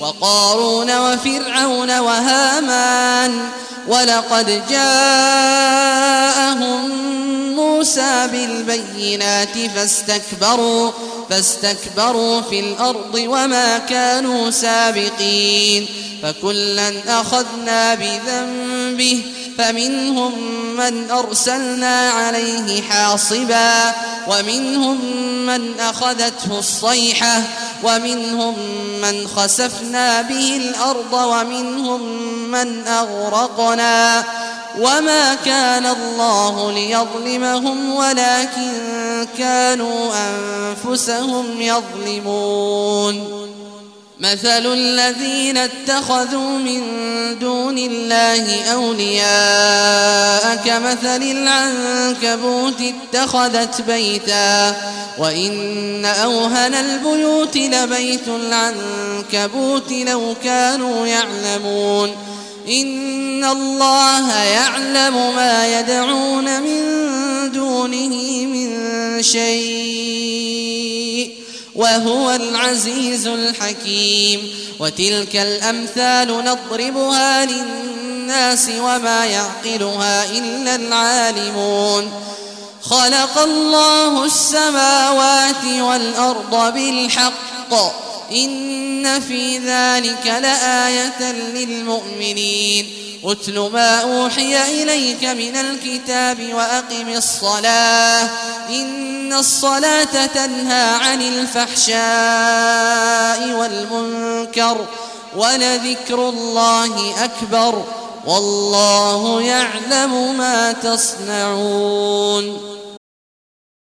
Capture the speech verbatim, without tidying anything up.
وقارون وفرعون وهامان ولقد جاءهم موسى بالبينات فاستكبروا فاستكبروا في الأرض وما كانوا سابقين فكلا أخذنا بذنبه فمنهم من أرسلنا عليه حاصبا ومنهم من أخذته الصيحة ومنهم من خسفنا به الأرض ومنهم من أغرقنا وما كان الله ليظلمهم ولكن كانوا أنفسهم يظلمون مثل الذين اتخذوا من دون الله أولياء كمثل العنكبوت اتخذت بيتا وإن أوهن البيوت لبيت العنكبوت لو كانوا يعلمون إن الله يعلم ما يدعون من دونه من شيء وهو العزيز الحكيم وتلك الأمثال نضربها للناس وما يعقلها إلا العالمون خلق الله السماوات والأرض بالحق إن في ذلك لآية للمؤمنين أتل ما أوحي إليك من الكتاب وأقم الصلاة إن الصلاة تنهى عن الفحشاء والمنكر ولذكر الله أكبر والله يعلم ما تصنعون